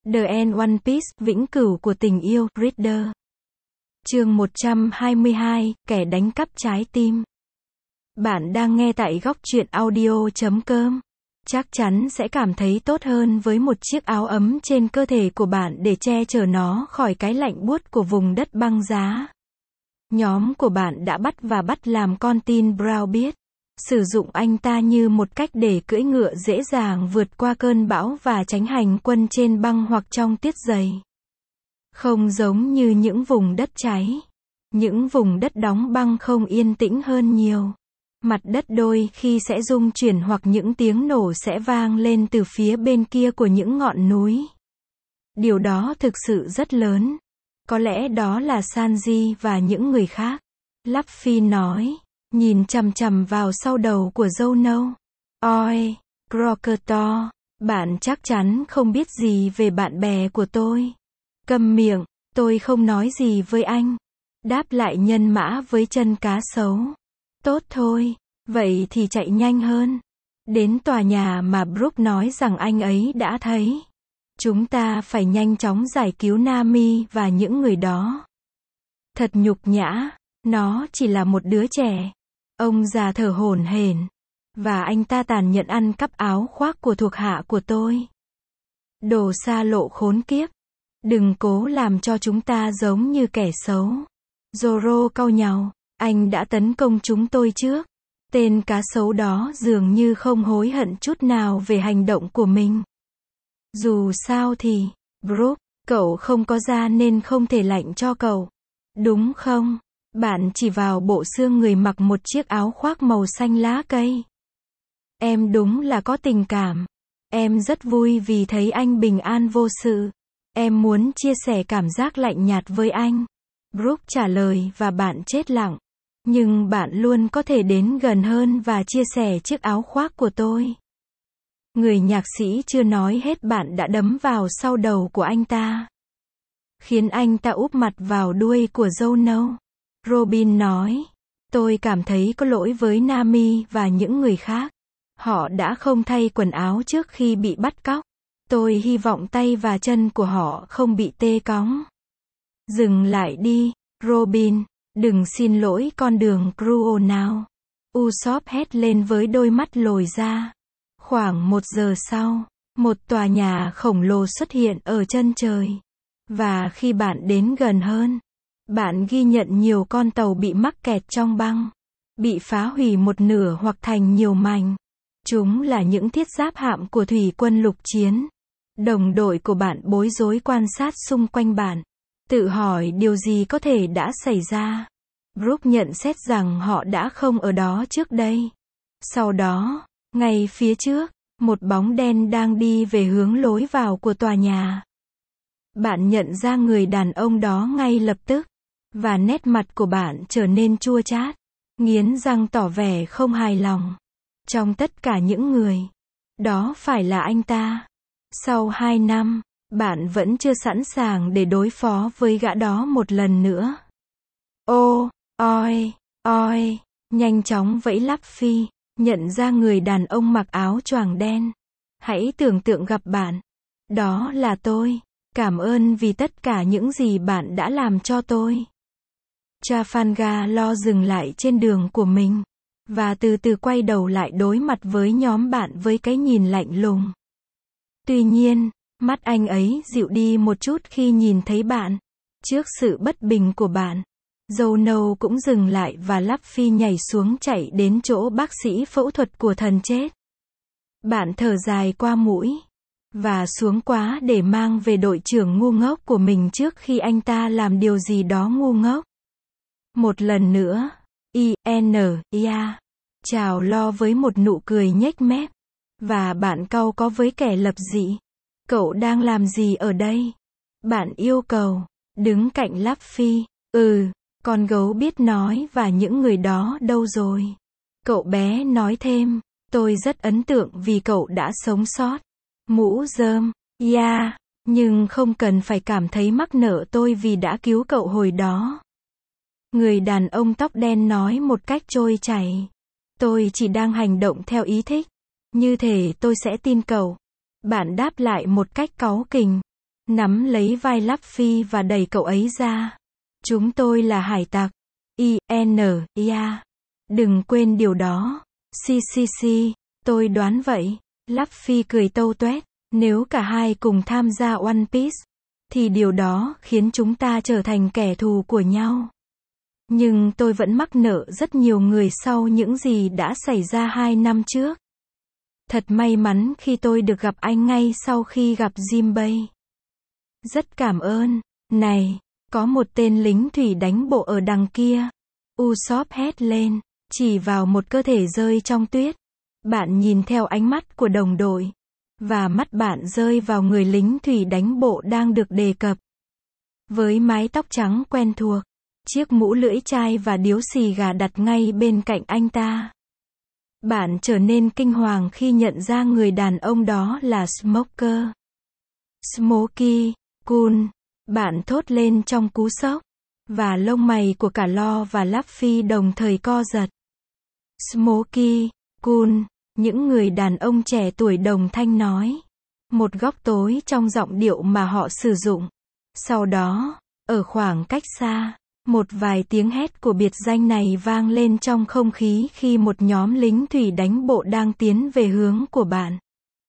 The End One Piece, vĩnh cửu của tình yêu, Reader. Chương 122, kẻ đánh cắp trái tim. Bạn đang nghe tại góc truyện audio.com. Chắc chắn sẽ cảm thấy tốt hơn với một chiếc áo ấm trên cơ thể của bạn để che chở nó khỏi cái lạnh buốt của vùng đất băng giá. Nhóm của bạn đã bắt làm con tin Brown biết sử dụng anh ta như một cách để cưỡi ngựa dễ dàng vượt qua cơn bão và tránh hành quân trên băng hoặc trong tuyết dày. Không giống như những vùng đất cháy, những vùng đất đóng băng không yên tĩnh hơn nhiều. Mặt đất đôi khi sẽ rung chuyển hoặc những tiếng nổ sẽ vang lên từ phía bên kia của những ngọn núi. Điều đó thực sự rất lớn. Có lẽ đó là Sanji và những người khác. Luffy nói, nhìn chằm chằm vào sau đầu của dâu nâu. Oi, Crocodile, bạn chắc chắn không biết gì về bạn bè của tôi. Câm miệng, tôi không nói gì với anh. Đáp lại nhân mã với chân cá sấu. Tốt thôi, vậy thì chạy nhanh hơn. Đến tòa nhà mà Brook nói rằng anh ấy đã thấy. Chúng ta phải nhanh chóng giải cứu Nami và những người đó. Thật nhục nhã, nó chỉ là một đứa trẻ. Ông già thở hổn hển. Và anh ta tàn nhẫn ăn cắp áo khoác của thuộc hạ của tôi. Đồ xa lộ khốn kiếp. Đừng cố làm cho chúng ta giống như kẻ xấu. Zoro cau nhàu. Anh đã tấn công chúng tôi trước. Tên cá sấu đó dường như không hối hận chút nào về hành động của mình. Dù sao thì, Brook, cậu không có da nên không thể lạnh cho cậu. Đúng không? Bạn chỉ vào bộ xương người mặc một chiếc áo khoác màu xanh lá cây. Em đúng là có tình cảm. Em rất vui vì thấy anh bình an vô sự. Em muốn chia sẻ cảm giác lạnh nhạt với anh. Brook trả lời và bạn chết lặng. Nhưng bạn luôn có thể đến gần hơn và chia sẻ chiếc áo khoác của tôi. Người nhạc sĩ chưa nói hết bạn đã đấm vào sau đầu của anh ta. Khiến anh ta úp mặt vào đuôi của dâu nâu. Robin nói, tôi cảm thấy có lỗi với Nami và những người khác. Họ đã không thay quần áo trước khi bị bắt cóc. Tôi hy vọng tay và chân của họ không bị tê cóng. Dừng lại đi, Robin, đừng xin lỗi con đường Cruel nào. Usopp hét lên với đôi mắt lồi ra. Khoảng 1 giờ sau, một tòa nhà khổng lồ xuất hiện ở chân trời. Và khi bạn đến gần hơn, bạn ghi nhận nhiều con tàu bị mắc kẹt trong băng, bị phá hủy một nửa hoặc thành nhiều mảnh. Chúng là những thiết giáp hạm của thủy quân lục chiến. Đồng đội của bạn bối rối quan sát xung quanh bạn, tự hỏi điều gì có thể đã xảy ra. Brook nhận xét rằng họ đã không ở đó trước đây. Sau đó, ngay phía trước, một bóng đen đang đi về hướng lối vào của tòa nhà. Bạn nhận ra người đàn ông đó ngay lập tức, và nét mặt của bạn trở nên chua chát, nghiến răng tỏ vẻ không hài lòng. Trong tất cả những người, đó phải là anh ta. Sau 2 năm, bạn vẫn chưa sẵn sàng để đối phó với gã đó một lần nữa. Ô, oi, nhanh chóng vẫy Luffy, nhận ra người đàn ông mặc áo choàng đen. Hãy tưởng tượng gặp bạn. Đó là tôi. Cảm ơn vì tất cả những gì bạn đã làm cho tôi. Trafalgar Law dừng lại trên đường của mình, và từ từ quay đầu lại đối mặt với nhóm bạn với cái nhìn lạnh lùng. Tuy nhiên, mắt anh ấy dịu đi một chút khi nhìn thấy bạn. Trước sự bất bình của bạn, dâu nâu cũng dừng lại và Luffy nhảy xuống chạy đến chỗ bác sĩ phẫu thuật của thần chết. Bạn thở dài qua mũi, và xuống quá để mang về đội trưởng ngu ngốc của mình trước khi anh ta làm điều gì đó ngu ngốc. Một lần nữa, Ia, chào Lo với một nụ cười nhếch mép. Và bạn cau có với kẻ lập dị. Cậu đang làm gì ở đây? Bạn yêu cầu, đứng cạnh Luffy. Con gấu biết nói và những người đó đâu rồi? Cậu bé nói thêm, tôi rất ấn tượng vì cậu đã sống sót. Mũ rơm, nhưng không cần phải cảm thấy mắc nợ tôi vì đã cứu cậu hồi đó. Người đàn ông tóc đen nói một cách trôi chảy. Tôi chỉ đang hành động theo ý thích. Như thể tôi sẽ tin cậu. Bạn đáp lại một cách cáu kỉnh. nắm lấy vai Luffy và đẩy cậu ấy ra. Chúng tôi là hải tặc. I.N.I.A. Đừng quên điều đó. C, tôi đoán vậy. Luffy cười tâu tuét. Nếu cả hai cùng tham gia One Piece, thì điều đó khiến chúng ta trở thành kẻ thù của nhau. Nhưng tôi vẫn mắc nợ rất nhiều người sau những gì đã xảy ra 2 năm trước. Thật may mắn khi tôi được gặp anh ngay sau khi gặp Jinbei. Rất cảm ơn. Này, có một tên lính thủy đánh bộ ở đằng kia. Usopp hét lên, chỉ vào một cơ thể rơi trong tuyết. Bạn nhìn theo ánh mắt của đồng đội. Và mắt bạn rơi vào người lính thủy đánh bộ đang được đề cập. Với mái tóc trắng quen thuộc, chiếc mũ lưỡi chai và điếu xì gà đặt ngay bên cạnh anh ta. Bạn trở nên kinh hoàng khi nhận ra người đàn ông đó là Smoker. Smokey, cool, bạn thốt lên trong cú sốc. Và lông mày của cả Lo và Luffy đồng thời co giật. Smokey, cool, những người đàn ông trẻ tuổi đồng thanh nói. Một góc tối trong giọng điệu mà họ sử dụng. Sau đó, ở khoảng cách xa, một vài tiếng hét của biệt danh này vang lên trong không khí khi một nhóm lính thủy đánh bộ đang tiến về hướng của bạn.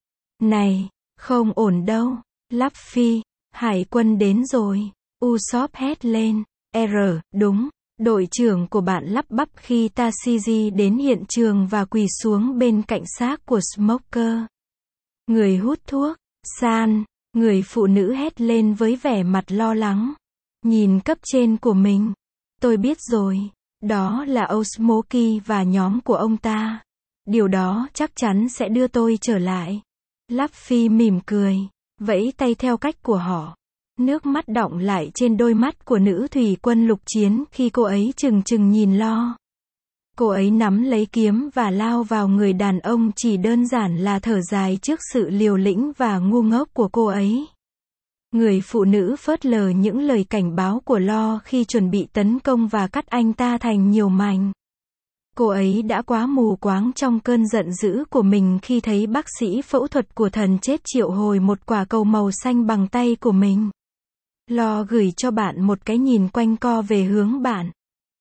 Này, không ổn đâu. Luffy, hải quân đến rồi. Usopp hét lên. Đúng. Đội trưởng của bạn lắp bắp khi Tashigi đến hiện trường và quỳ xuống bên cạnh xác của Smoker. Người hút thuốc. San, người phụ nữ hét lên với vẻ mặt lo lắng. Nhìn cấp trên của mình. Tôi biết rồi. Đó là Old Smokey và nhóm của ông ta. Điều đó chắc chắn sẽ đưa tôi trở lại. Luffy mỉm cười, vẫy tay theo cách của họ. Nước mắt đọng lại trên đôi mắt của nữ thủy quân lục chiến khi cô ấy trừng trừng nhìn Lo. Cô ấy nắm lấy kiếm và lao vào người đàn ông chỉ đơn giản là thở dài trước sự liều lĩnh và ngu ngốc của cô ấy. Người phụ nữ phớt lờ những lời cảnh báo của Lo khi chuẩn bị tấn công và cắt anh ta thành nhiều mảnh. Cô ấy đã quá mù quáng trong cơn giận dữ của mình khi thấy bác sĩ phẫu thuật của thần chết triệu hồi một quả cầu màu xanh bằng tay của mình. Lo gửi cho bạn một cái nhìn quanh co về hướng bạn.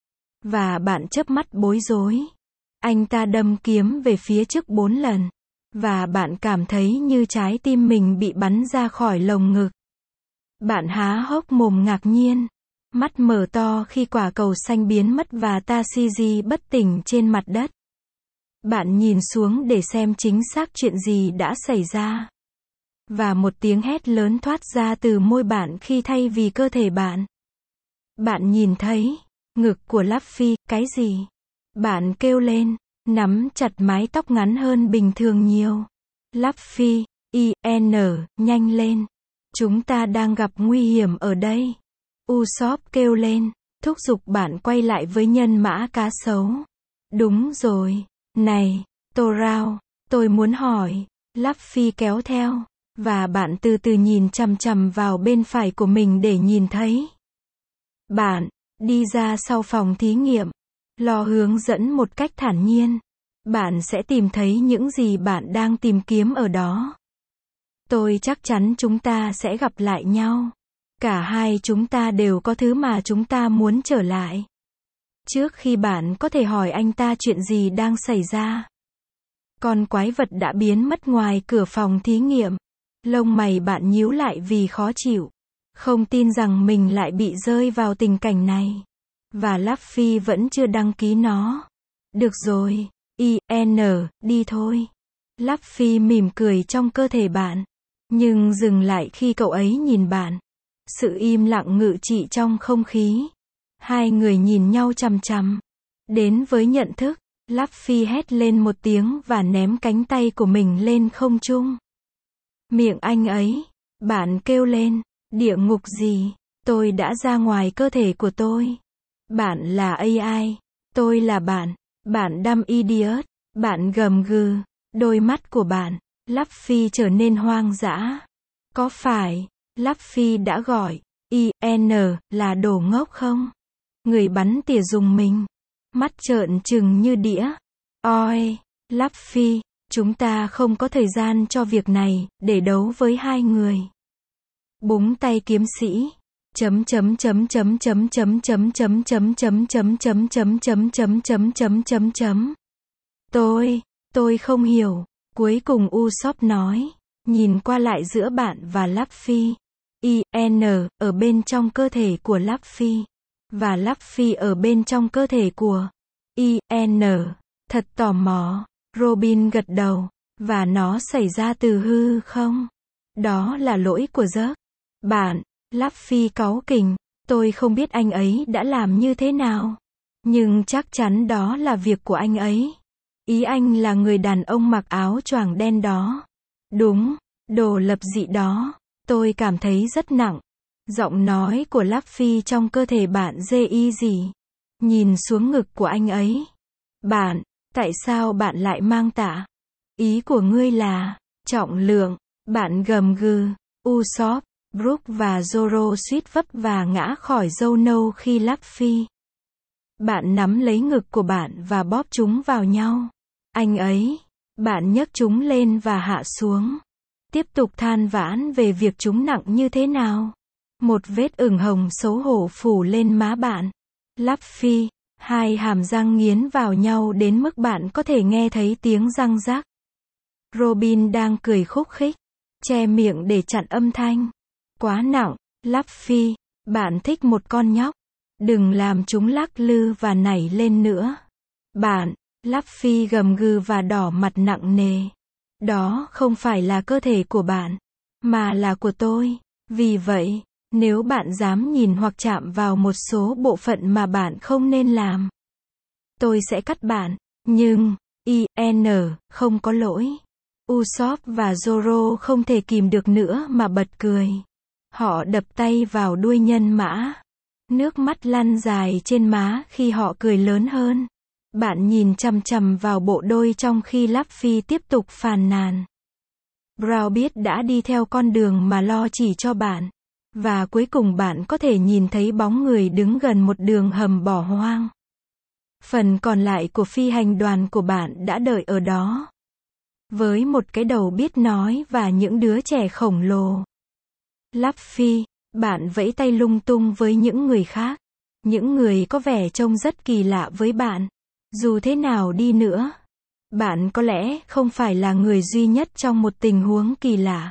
Và bạn chớp mắt bối rối. Anh ta đâm kiếm về phía trước 4 lần. Và bạn cảm thấy như trái tim mình bị bắn ra khỏi lồng ngực. Bạn há hốc mồm ngạc nhiên. Mắt mở to khi quả cầu xanh biến mất và Tashigi bất tỉnh trên mặt đất. Bạn nhìn xuống để xem chính xác chuyện gì đã xảy ra. Và một tiếng hét lớn thoát ra từ môi bạn khi thay vì cơ thể bạn. Bạn nhìn thấy ngực của Luffy, cái gì? Bạn kêu lên, nắm chặt mái tóc ngắn hơn bình thường nhiều. Luffy, nhanh lên. Chúng ta đang gặp nguy hiểm ở đây. Usopp kêu lên, thúc giục bạn quay lại với nhân mã cá sấu. Đúng rồi. Này, Torao, tôi muốn hỏi. Luffy kéo theo. Và bạn từ từ nhìn chằm chằm vào bên phải của mình để nhìn thấy. Bạn, đi ra sau phòng thí nghiệm. Lo hướng dẫn một cách thản nhiên. Bạn sẽ tìm thấy những gì bạn đang tìm kiếm ở đó. Tôi chắc chắn chúng ta sẽ gặp lại nhau. Cả hai chúng ta đều có thứ mà chúng ta muốn trở lại. Trước khi bạn có thể hỏi anh ta chuyện gì đang xảy ra. Con quái vật đã biến mất ngoài cửa phòng thí nghiệm. Lông mày bạn nhíu lại vì khó chịu. Không tin rằng mình lại bị rơi vào tình cảnh này. Và Luffy vẫn chưa đăng ký nó. Được rồi. đi thôi. Luffy mỉm cười trong cơ thể bạn. Nhưng dừng lại khi cậu ấy nhìn bạn. Sự im lặng ngự trị trong không khí. Hai người nhìn nhau chằm chằm. Đến với nhận thức, Luffy hét lên một tiếng và ném cánh tay của mình lên không trung. Miệng anh ấy. Bạn kêu lên. Địa ngục gì? Tôi đã ra ngoài cơ thể của tôi. Bạn là AI. Tôi là bạn. Bạn dumb idiot. Bạn gầm gừ. Đôi mắt của bạn. Luffy trở nên hoang dã. Có phải, Luffy đã gọi, là đồ ngốc không? Người bắn tỉa dùng mình. Mắt trợn trừng như đĩa. Oi, Luffy, chúng ta không có thời gian cho việc này, để đấu với hai người. Búng tay kiếm sĩ. Chấm chấm chấm chấm chấm chấm chấm chấm chấm chấm chấm chấm chấm chấm chấm chấm chấm chấm chấm. Tôi không hiểu. Cuối cùng Usopp nói, nhìn qua lại giữa bạn và Luffy. IN, ở bên trong cơ thể của Luffy. Và Luffy ở bên trong cơ thể của IN. Thật tò mò. Robin gật đầu. Và nó xảy ra từ hư không? Đó là lỗi của Zeke. Bạn. Luffy cáu kỉnh. Tôi không biết anh ấy đã làm như thế nào. Nhưng chắc chắn đó là việc của anh ấy. Ý anh là người đàn ông mặc áo choàng đen đó. Đúng, đồ lập dị đó. Tôi cảm thấy rất nặng. Giọng nói của Luffy trong cơ thể bạn dê gì. Nhìn xuống ngực của anh ấy. Bạn, tại sao bạn lại mang tạ? Ý của ngươi là trọng lượng. Bạn gầm gừ. Usopp, Brook và Zoro suýt vấp và ngã khỏi dâu nâu khi Luffy. Bạn nắm lấy ngực của bạn và bóp chúng vào nhau. Anh ấy. Bạn nhấc chúng lên và hạ xuống. Tiếp tục than vãn về việc chúng nặng như thế nào. Một vết ửng hồng xấu hổ phủ lên má bạn. Luffy. Hai hàm răng nghiến vào nhau đến mức bạn có thể nghe thấy tiếng răng rắc. Robin đang cười khúc khích. Che miệng để chặn âm thanh. Quá nặng. Luffy. Bạn thích một con nhóc. Đừng làm chúng lắc lư và nảy lên nữa. Bạn. Luffy gầm gừ và đỏ mặt nặng nề. Đó không phải là cơ thể của bạn, mà là của tôi. Vì vậy, nếu bạn dám nhìn hoặc chạm vào một số bộ phận mà bạn không nên làm, tôi sẽ cắt bạn. Nhưng, IN, không có lỗi. Usopp và Zoro không thể kìm được nữa mà bật cười. Họ đập tay vào đuôi nhân mã. Nước mắt lăn dài trên má khi họ cười lớn hơn. Bạn nhìn chằm chằm vào bộ đôi trong khi Luffy tiếp tục phàn nàn. Brown biết đã đi theo con đường mà lo chỉ cho bạn. Và cuối cùng bạn có thể nhìn thấy bóng người đứng gần một đường hầm bỏ hoang. Phần còn lại của phi hành đoàn của bạn đã đợi ở đó. Với một cái đầu biết nói và những đứa trẻ khổng lồ. Luffy, bạn vẫy tay lung tung với những người khác. Những người có vẻ trông rất kỳ lạ với bạn. Dù thế nào đi nữa, bạn có lẽ không phải là người duy nhất trong một tình huống kỳ lạ.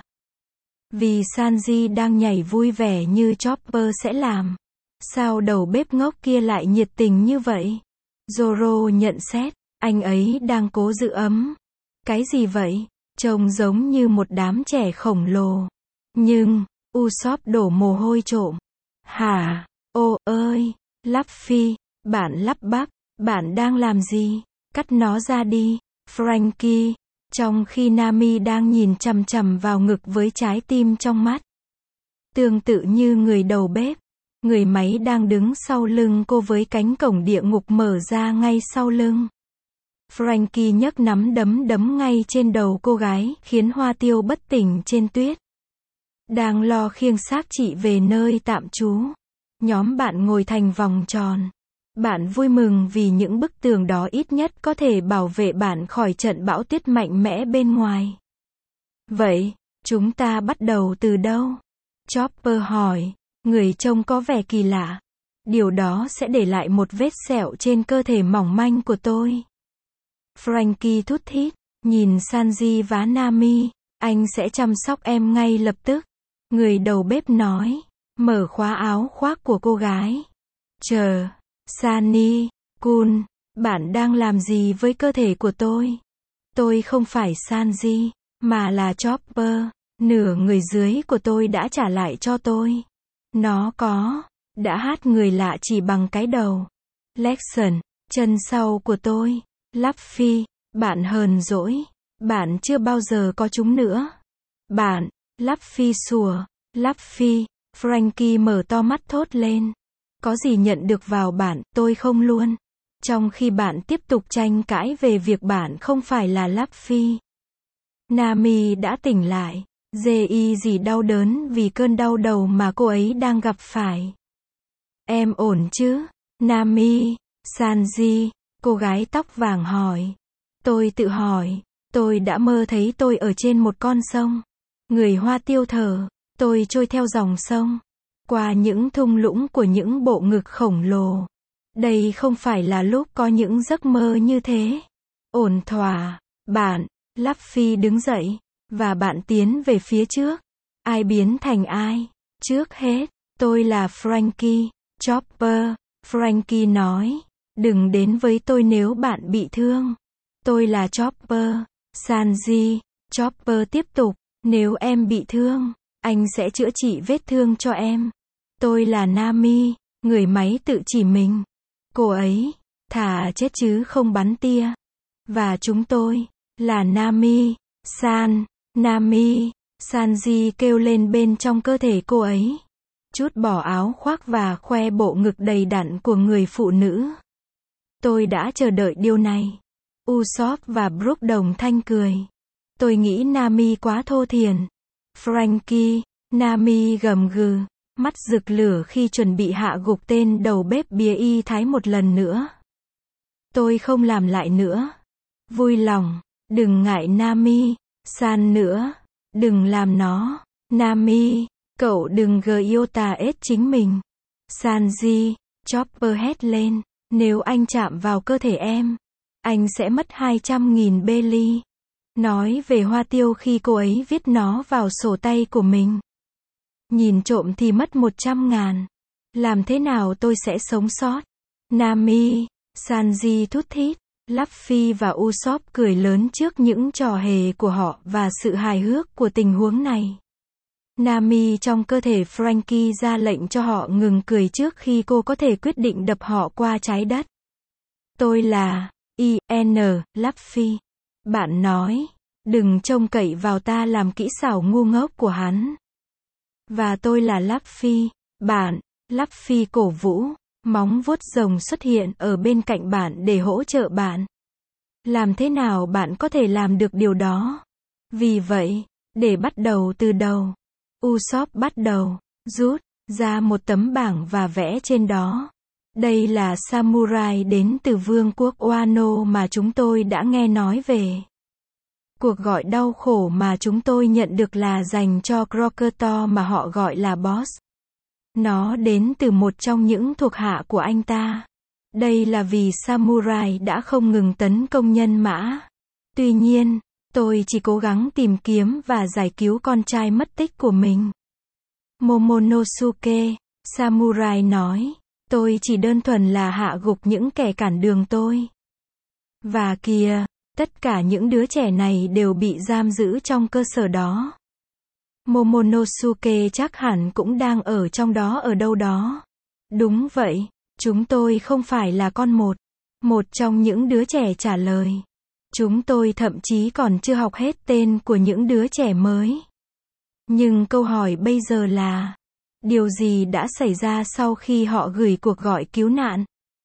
Vì Sanji đang nhảy vui vẻ như Chopper sẽ làm. Sao đầu bếp ngốc kia lại nhiệt tình như vậy? Zoro nhận xét, anh ấy đang cố giữ ấm. Cái gì vậy? Trông giống như một đám trẻ khổng lồ. Nhưng, Usopp đổ mồ hôi trộm. Hả? Ô ơi, Luffy, bạn lắp bắp. Bạn đang làm gì? Cắt nó ra đi. Frankie. Trong khi Nami đang nhìn chằm chằm vào ngực với trái tim trong mắt. Tương tự như người đầu bếp. Người máy đang đứng sau lưng cô với cánh cổng địa ngục mở ra ngay sau lưng. Frankie nhấc nắm đấm ngay trên đầu cô gái, khiến Hoa Tiêu bất tỉnh trên tuyết. Đang lo khiêng xác chị về nơi tạm trú. Nhóm bạn ngồi thành vòng tròn. Bạn vui mừng vì những bức tường đó ít nhất có thể bảo vệ bạn khỏi trận bão tuyết mạnh mẽ bên ngoài. Vậy, chúng ta bắt đầu từ đâu? Chopper hỏi. Người trông có vẻ kỳ lạ. Điều đó sẽ để lại một vết sẹo trên cơ thể mỏng manh của tôi. Frankie thút thít. Nhìn Sanji và Nami. Anh sẽ chăm sóc em ngay lập tức. Người đầu bếp nói. Mở khóa áo khoác của cô gái. Chờ. Sunny, Kun, bạn đang làm gì với cơ thể của tôi? Tôi không phải Sanji, mà là Chopper. Nửa người dưới của tôi đã trả lại cho tôi. Nó đã hát người lạ chỉ bằng cái đầu. Lexon, chân sau của tôi. Luffy, bạn hờn dỗi. Bạn chưa bao giờ có chúng nữa. Bạn, Luffy sủa. Luffy, Frankie mở to mắt thốt lên. Có gì nhận được vào bạn, tôi không luôn. Trong khi bạn tiếp tục tranh cãi về việc bạn không phải là Luffy. Nami đã tỉnh lại. Dê gì đau đớn vì cơn đau đầu mà cô ấy đang gặp phải. Em ổn chứ? Nami, Sanji, cô gái tóc vàng hỏi. Tôi tự hỏi, tôi đã mơ thấy tôi ở trên một con sông. Người Hoa Tiêu thở. Tôi trôi theo dòng sông, qua những thung lũng của những bộ ngực khổng lồ. Đây không phải là lúc có những giấc mơ như thế. Ổn thỏa, bạn, Luffy đứng dậy, và bạn tiến về phía trước. Ai biến thành ai? Trước hết, tôi là Frankie, Chopper. Frankie nói, đừng đến với tôi nếu bạn bị thương. Tôi là Chopper, Sanji. Chopper tiếp tục, nếu em bị thương, anh sẽ chữa trị vết thương cho em. Tôi là Nami, người máy tự chỉ mình. Cô ấy, thà chết chứ không bắn tia. Và chúng tôi, là Nami, San, Nami, Sanji kêu lên bên trong cơ thể cô ấy. Trút bỏ áo khoác và khoe bộ ngực đầy đặn của người phụ nữ. Tôi đã chờ đợi điều này. Usopp và Brook đồng thanh cười. Tôi nghĩ Nami quá thô thiển. Frankie, Nami gầm gừ, mắt rực lửa khi chuẩn bị hạ gục tên đầu bếp bia y thái một lần nữa. Tôi không làm lại nữa. Vui lòng, đừng ngại Nami, San nữa, đừng làm nó. Nami, cậu đừng iota ết chính mình. Sanji, Chopper hét lên, nếu anh chạm vào cơ thể em, anh sẽ mất 200.000 belly. Nói về hoa tiêu khi cô ấy viết nó vào sổ tay của mình. Nhìn trộm thì mất 100.000. Làm thế nào tôi sẽ sống sót? Nami, Sanji thút thít. Luffy và Usopp cười lớn trước những trò hề của họ và sự hài hước của tình huống này. Nami trong cơ thể Frankie ra lệnh cho họ ngừng cười trước khi cô có thể quyết định đập họ qua trái đất. Tôi là I.N. Luffy. Bạn nói, đừng trông cậy vào ta làm kỹ xảo ngu ngốc của hắn. Và tôi là Luffy. Bạn, Luffy cổ vũ, móng vuốt rồng xuất hiện ở bên cạnh bạn để hỗ trợ bạn. Làm thế nào bạn có thể làm được điều đó? Vì vậy, để bắt đầu từ đầu, Usopp bắt đầu rút ra một tấm bảng và vẽ trên đó. Đây là samurai đến từ vương quốc Wano mà chúng tôi đã nghe nói về. Cuộc gọi đau khổ mà chúng tôi nhận được là dành cho Crocodile mà họ gọi là boss. Nó đến từ một trong những thuộc hạ của anh ta. Đây là vì samurai đã không ngừng tấn công nhân mã. Tuy nhiên, tôi chỉ cố gắng tìm kiếm và giải cứu con trai mất tích của mình. Momonosuke, samurai nói, tôi chỉ đơn thuần là hạ gục những kẻ cản đường tôi. Và kìa, tất cả những đứa trẻ này đều bị giam giữ trong cơ sở đó. Momonosuke chắc hẳn cũng đang ở trong đó ở đâu đó. Đúng vậy, chúng tôi không phải là con một. Một trong những đứa trẻ trả lời. Chúng tôi thậm chí còn chưa học hết tên của những đứa trẻ mới. Nhưng câu hỏi bây giờ là, điều gì đã xảy ra sau khi họ gửi cuộc gọi cứu nạn?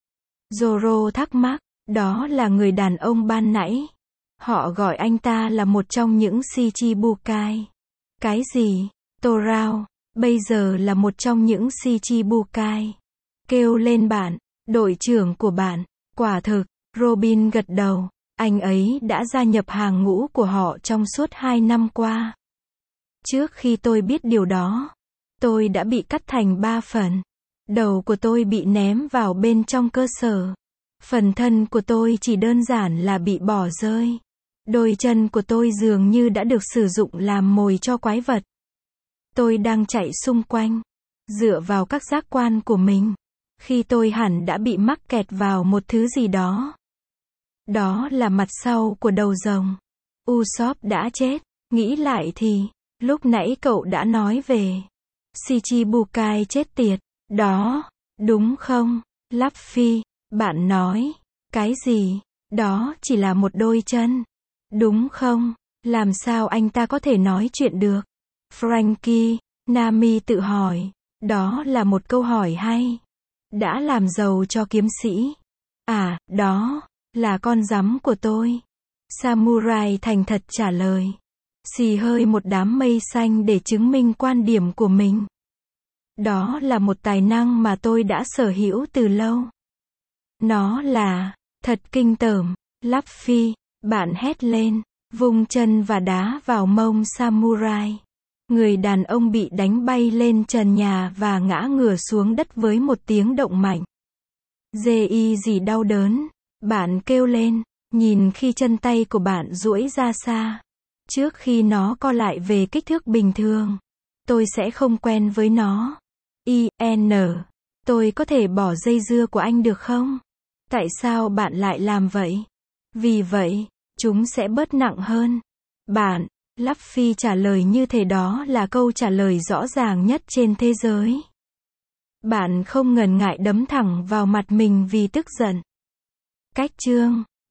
Zoro thắc mắc, đó là người đàn ông ban nãy. Họ gọi anh ta là một trong những Shichibukai. Cái gì? Torao, bây giờ là một trong những Shichibukai. Kêu lên bạn, đội trưởng của bạn. Quả thực, Robin gật đầu. Anh ấy đã gia nhập hàng ngũ của họ trong suốt 2 năm qua. Trước khi tôi biết điều đó, tôi đã bị cắt thành 3 phần. Đầu của tôi bị ném vào bên trong cơ sở. Phần thân của tôi chỉ đơn giản là bị bỏ rơi. Đôi chân của tôi dường như đã được sử dụng làm mồi cho quái vật. Tôi đang chạy xung quanh, dựa vào các giác quan của mình, khi tôi hẳn đã bị mắc kẹt vào một thứ gì đó. Đó là mặt sau của đầu rồng. Usopp đã chết. Nghĩ lại thì, lúc nãy cậu đã nói về Shichibukai chết tiệt. Đó, đúng không, Luffy? Bạn nói, cái gì? Đó chỉ là một đôi chân. Đúng không? Làm sao anh ta có thể nói chuyện được? Frankie, Nami tự hỏi. Đó là một câu hỏi hay. Đã làm giàu cho kiếm sĩ. À, đó là con rắm của tôi. Samurai thành thật trả lời. Xì hơi một đám mây xanh để chứng minh quan điểm của mình. Đó là một tài năng mà tôi đã sở hữu từ lâu. Nó là thật kinh tởm. Luffy, bạn hét lên, vung chân và đá vào mông Samurai. Người đàn ông bị đánh bay lên trần nhà và ngã ngửa xuống đất với một tiếng động mạnh. Dì gì đau đớn. Bạn kêu lên, nhìn khi chân tay của bạn duỗi ra xa. Trước khi nó co lại về kích thước bình thường. Tôi sẽ không quen với nó. Tôi có thể bỏ dây dưa của anh được không? Tại sao bạn lại làm vậy? Vì vậy, chúng sẽ bớt nặng hơn. Bạn, Luffy trả lời như thể đó là câu trả lời rõ ràng nhất trên thế giới. Bạn không ngần ngại đấm thẳng vào mặt mình vì tức giận. Cách chương